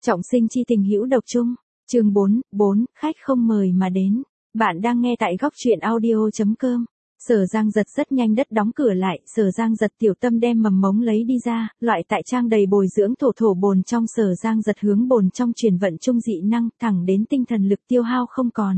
Trọng sinh chi tình hữu độc chung. Chương 4, khách không mời mà đến. Bạn đang nghe tại góc truyện audio.com. Sở Giang Giật rất nhanh đất đóng cửa lại, Sở Giang Giật tiểu tâm đem mầm mống lấy đi ra, loại tại trang đầy bồi dưỡng thổ bồn trong Sở Giang Giật hướng bồn trong truyền vận trung dị năng, thẳng đến tinh thần lực tiêu hao không còn.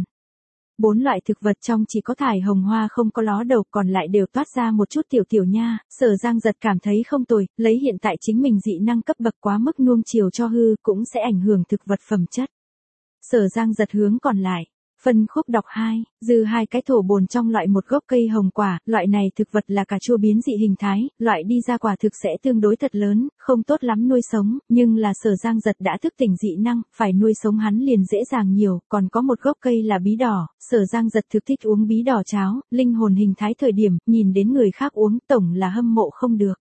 4 loại thực vật trong chỉ có thải hồng hoa không có ló đầu, còn lại đều toát ra một chút tiểu nha, Sở Giang Giật cảm thấy không tồi, lấy hiện tại chính mình dị năng cấp bậc quá mức nuông chiều cho hư, cũng sẽ ảnh hưởng thực vật phẩm chất. Sở Giang Giật hướng còn lại. Phân khúc đọc 2, dư 2 cái thổ bồn trong loại một gốc cây hồng quả, loại này thực vật là cà chua biến dị hình thái, loại đi ra quả thực sẽ tương đối thật lớn, không tốt lắm nuôi sống, nhưng là Sở Giang Giật đã thức tỉnh dị năng, phải nuôi sống hắn liền dễ dàng nhiều, còn có một gốc cây là bí đỏ, Sở Giang Giật thực thích uống bí đỏ cháo, linh hồn hình thái thời điểm, nhìn đến người khác uống, tổng là hâm mộ không được.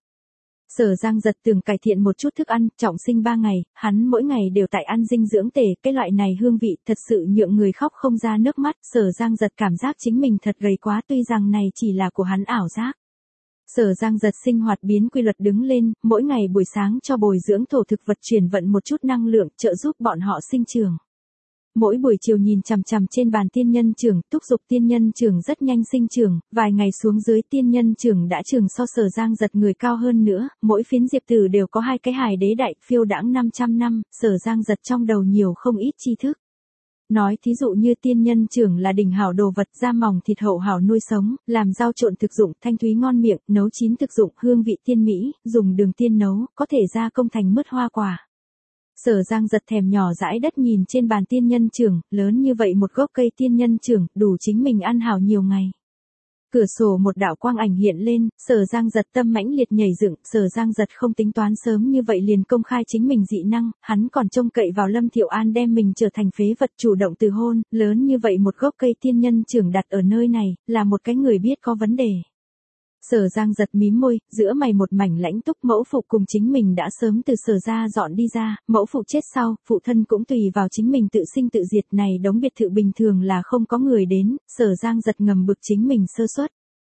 Sở Giang Giật tưởng cải thiện một chút thức ăn, trọng sinh 3 ngày, hắn mỗi ngày đều tại ăn dinh dưỡng tề, cái loại này hương vị thật sự nhượng người khóc không ra nước mắt, Sở Giang Giật cảm giác chính mình thật gầy quá, tuy rằng này chỉ là của hắn ảo giác. Sở Giang Giật sinh hoạt biến quy luật đứng lên, mỗi ngày buổi sáng cho bồi dưỡng thổ thực vật chuyển vận một chút năng lượng, trợ giúp bọn họ sinh trưởng. Mỗi buổi chiều nhìn chằm chằm trên bàn tiên nhân trưởng, thúc giục tiên nhân trưởng rất nhanh sinh trưởng, vài ngày xuống dưới tiên nhân trưởng đã trưởng so Sở Giang Giật người cao hơn nữa, mỗi phiến diệp tử đều có 2 cái hài đế đại, phiêu đãng 500 năm, Sở Giang Giật trong đầu nhiều không ít tri thức. Nói thí dụ như tiên nhân trưởng là đỉnh hảo đồ vật, da mỏng thịt hậu hảo nuôi sống, làm rau trộn thực dụng, thanh thúy ngon miệng, nấu chín thực dụng, hương vị tiên mỹ, dùng đường tiên nấu, có thể gia công thành mứt hoa quả. Sở Giang Giật thèm nhỏ dãi đất nhìn trên bàn tiên nhân trưởng, lớn như vậy một gốc cây tiên nhân trưởng, đủ chính mình ăn hảo nhiều ngày. Cửa sổ một đạo quang ảnh hiện lên, Sở Giang Giật tâm mãnh liệt nhảy dựng, Sở Giang Giật không tính toán sớm như vậy liền công khai chính mình dị năng, hắn còn trông cậy vào Lâm Thiệu An đem mình trở thành phế vật chủ động từ hôn, lớn như vậy một gốc cây tiên nhân trưởng đặt ở nơi này, là một cái người biết có vấn đề. Sở Giang Giật mím môi, giữa mày một mảnh lãnh túc, mẫu phụ cùng chính mình đã sớm từ Sở gia dọn đi ra, mẫu phụ chết sau, phụ thân cũng tùy vào chính mình tự sinh tự diệt, này đống biệt thự bình thường là không có người đến, Sở Giang Giật ngầm bực chính mình sơ suất.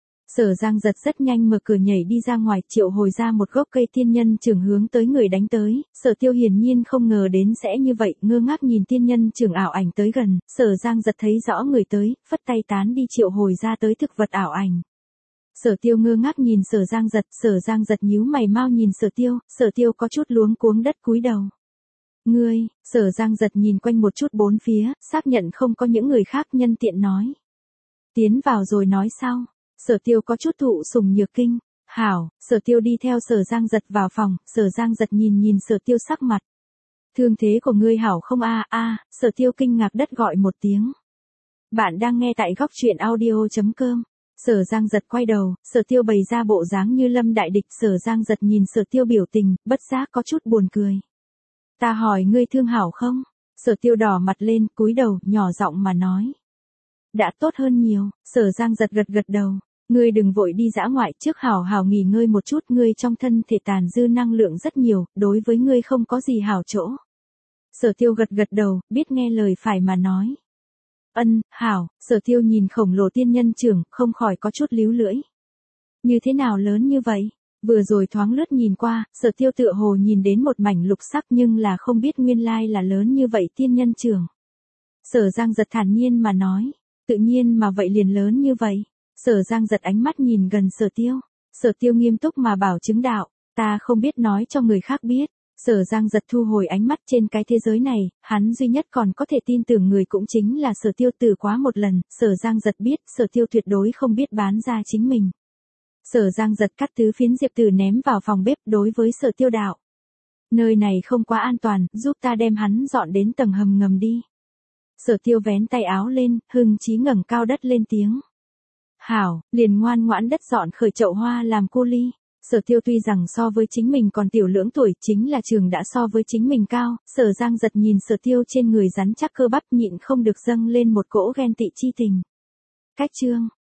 Sở Giang Giật rất nhanh mở cửa nhảy đi ra ngoài, triệu hồi ra một gốc cây tiên nhân trưởng hướng tới người đánh tới, Sở Tiêu hiển nhiên không ngờ đến sẽ như vậy, ngơ ngác nhìn tiên nhân trưởng ảo ảnh tới gần, Sở Giang Giật thấy rõ người tới, phất tay tán đi triệu hồi ra tới thực vật ảo ảnh. Sở Tiêu ngơ ngác nhìn Sở Giang Giật nhíu mày mau nhìn Sở Tiêu có chút luống cuống đất cúi đầu. Ngươi, Sở Giang Giật nhìn quanh một chút bốn phía, xác nhận không có những người khác nhân tiện nói. Tiến vào rồi nói sau, Sở Tiêu có chút thụ sủng nhược kinh, hảo, Sở Tiêu đi theo Sở Giang Giật vào phòng, Sở Giang Giật nhìn Sở Tiêu sắc mặt. Thương thế của ngươi hảo không Sở Tiêu kinh ngạc đất gọi một tiếng. Bạn đang nghe tại góc truyện audio.com. Sở Giang Giật quay đầu, Sở Tiêu bày ra bộ dáng như lâm đại địch, Sở Giang Giật nhìn Sở Tiêu biểu tình, bất giác có chút buồn cười. Ta hỏi ngươi thương hảo không? Sở Tiêu đỏ mặt lên, cúi đầu, nhỏ giọng mà nói. Đã tốt hơn nhiều, Sở Giang Giật gật đầu. Ngươi đừng vội đi dã ngoại, trước hảo hảo nghỉ ngơi một chút, ngươi trong thân thể tàn dư năng lượng rất nhiều, đối với ngươi không có gì hảo chỗ. Sở Tiêu gật đầu, biết nghe lời phải mà nói. Hảo, Sở Tiêu nhìn khổng lồ tiên nhân trưởng, không khỏi có chút líu lưỡi. Như thế nào lớn như vậy? Vừa rồi thoáng lướt nhìn qua, Sở Tiêu tựa hồ nhìn đến một mảnh lục sắc nhưng là không biết nguyên lai là lớn như vậy tiên nhân trưởng. Sở Giang Giật thản nhiên mà nói, tự nhiên mà vậy liền lớn như vậy. Sở Giang Giật ánh mắt nhìn gần Sở Tiêu nghiêm túc mà bảo chứng đạo, ta không biết nói cho người khác biết. Sở Giang Giật thu hồi ánh mắt, trên cái thế giới này, hắn duy nhất còn có thể tin tưởng người cũng chính là Sở Tiêu, từ quá một lần, Sở Giang Giật biết, Sở Tiêu tuyệt đối không biết bán ra chính mình. Sở Giang Giật cắt tứ phiến diệp tử ném vào phòng bếp, đối với Sở Tiêu đạo. Nơi này không quá an toàn, giúp ta đem hắn dọn đến tầng hầm ngầm đi. Sở Tiêu vén tay áo lên, hưng chí ngẩng cao đất lên tiếng. Hảo, liền ngoan ngoãn đất dọn khởi chậu hoa làm cu ly. Sở Tiêu tuy rằng so với chính mình còn tiểu lưỡng tuổi, chính là trường đã so với chính mình cao, Sở Giang Giật nhìn Sở Tiêu trên người rắn chắc cơ bắp nhịn không được dâng lên một cỗ ghen tị chi tình. Cách chương